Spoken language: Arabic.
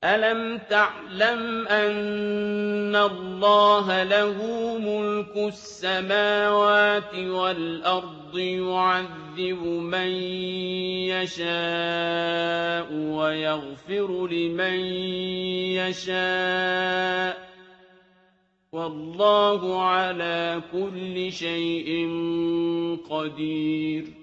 أَلَمْ تَعْلَمْ أَنَّ اللَّهَ لَهُ مُلْكُ السَّمَاوَاتِ وَالْأَرْضِ يُعَذِّبُ مَن يَشَاءُ وَيَغْفِرُ لِمَن يَشَاءُ ۗ وَاللَّهُ عَلَىٰ كُلِّ شَيْءٍ قَدِيرٌ